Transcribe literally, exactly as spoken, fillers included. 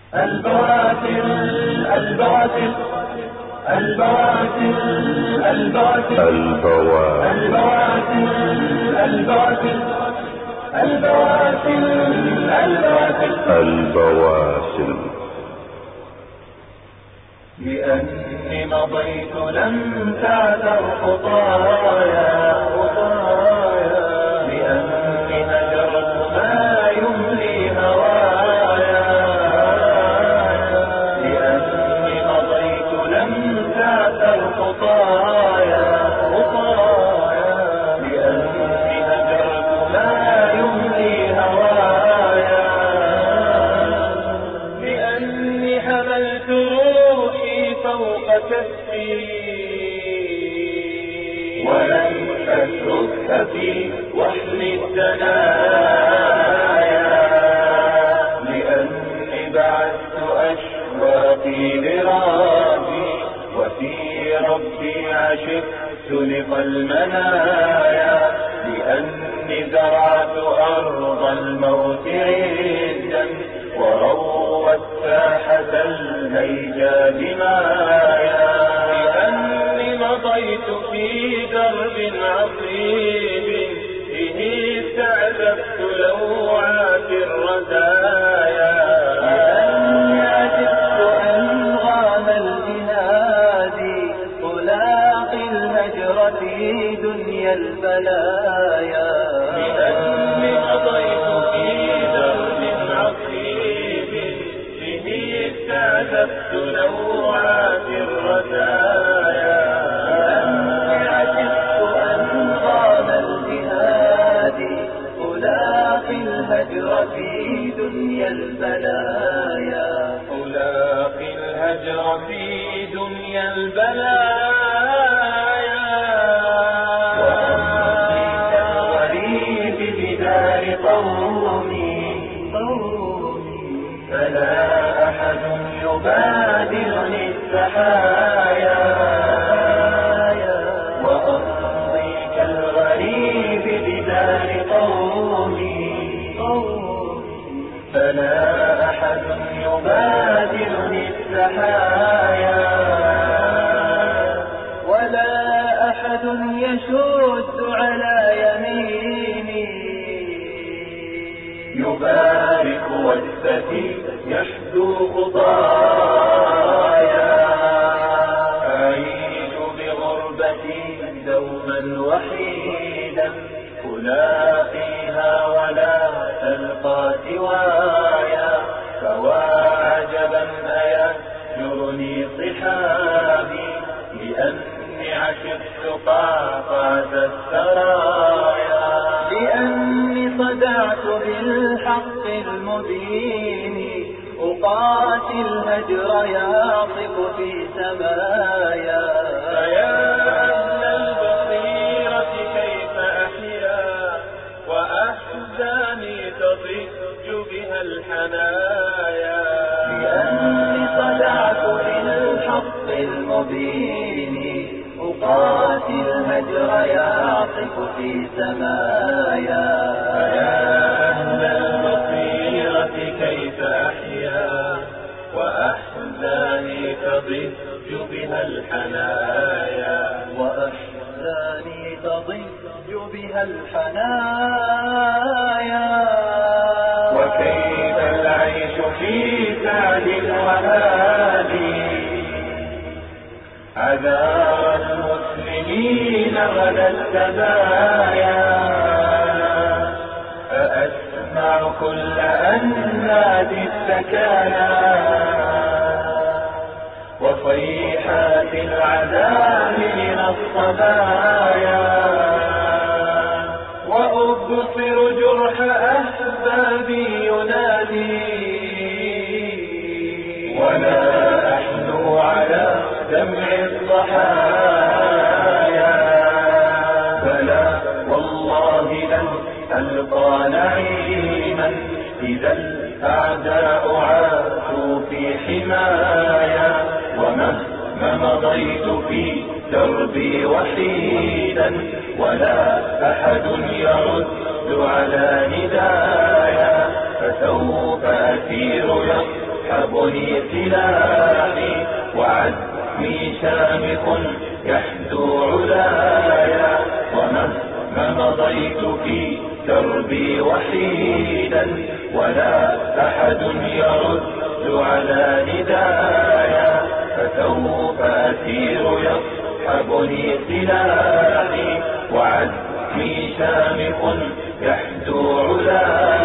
البواسل البواسل البواسل البواسل البواسل البواسل البواسل البواسل البواسل لأني مضيت لم تعثر خطايا خطايا لأني هجرت ما يملي هوايا لأني مضيت لم تعثر خطايا خطايا لأني هجرت ما يملي هوايا لأني حملت روحي فوق كفي ولم أترك في وحل الدنايا لأني بعثت أشواقي لربي وفي ربي عشقت لقى المنايا لأني زرعت أرض الموت عزا وروت ساحة الهيجا دمايا لأني مضيت في درب عصيب به استعذبت لوعات الرزايا لأني عجبت أنغام الجهاد ألاقي الهجر في دنيا البلايا لأني مضيت في درب عصيب به استعذبت لوعات الرزايا لأني عجبت أنغام الجهاد ألاقي الهجر في دنيا البلايا ألاقي الهجر في دنيا البلايا وأمضي كالغريب بدار قومي فلا أحد يبادرني السحايا وأمضي كالغريب بدار قومي فلا أحد يبادرني السحايا ولا أحد يشد على يميني يبارك وجبتي يحدو خطايا أعيش بغربتي دوما وحيدا ألاقيها ولا تلقى سوايا فواعجبا أيهجرني صحابي لأني عشقت قعقعة السرايا لأني صدعت بالحق المبين أقاتل الهجر يعصف في سمايا فيا أهل البصيرة كيف أحيا وأحزاني تضج بها الحنايا لأني صدعت بالحق المبين أقاتل الهجر يعصف في سمايا فيا أهل البصيرة كيف أحيا وأحزاني تضج بها الحنايا وأحزاني تضج بها الحنايا وكيف العيش في سعد وهادي عذار المسلمين غدا السبايا فأسمع كل أنادي السكايا وصيحات العذاب من الصبايا وأبصر جرح أحبابي ينادي ولا أحنو على دمع الضحايا بلى والله لن ألقى نعيما إذا الأعداء عاشوا في حمايا ومهما مضيت في دربي وحيدا ولا أحد يرد على ندايا فسوف أسير يصحب يصحبني سلاحي وعزمي شامخ يحدو علايا ومهما مضيت في دربي وحيدا ولا أحد يرد على ندايا فسوف أسير يصحبني سلاحي وعزمي شامخ يحدو علايا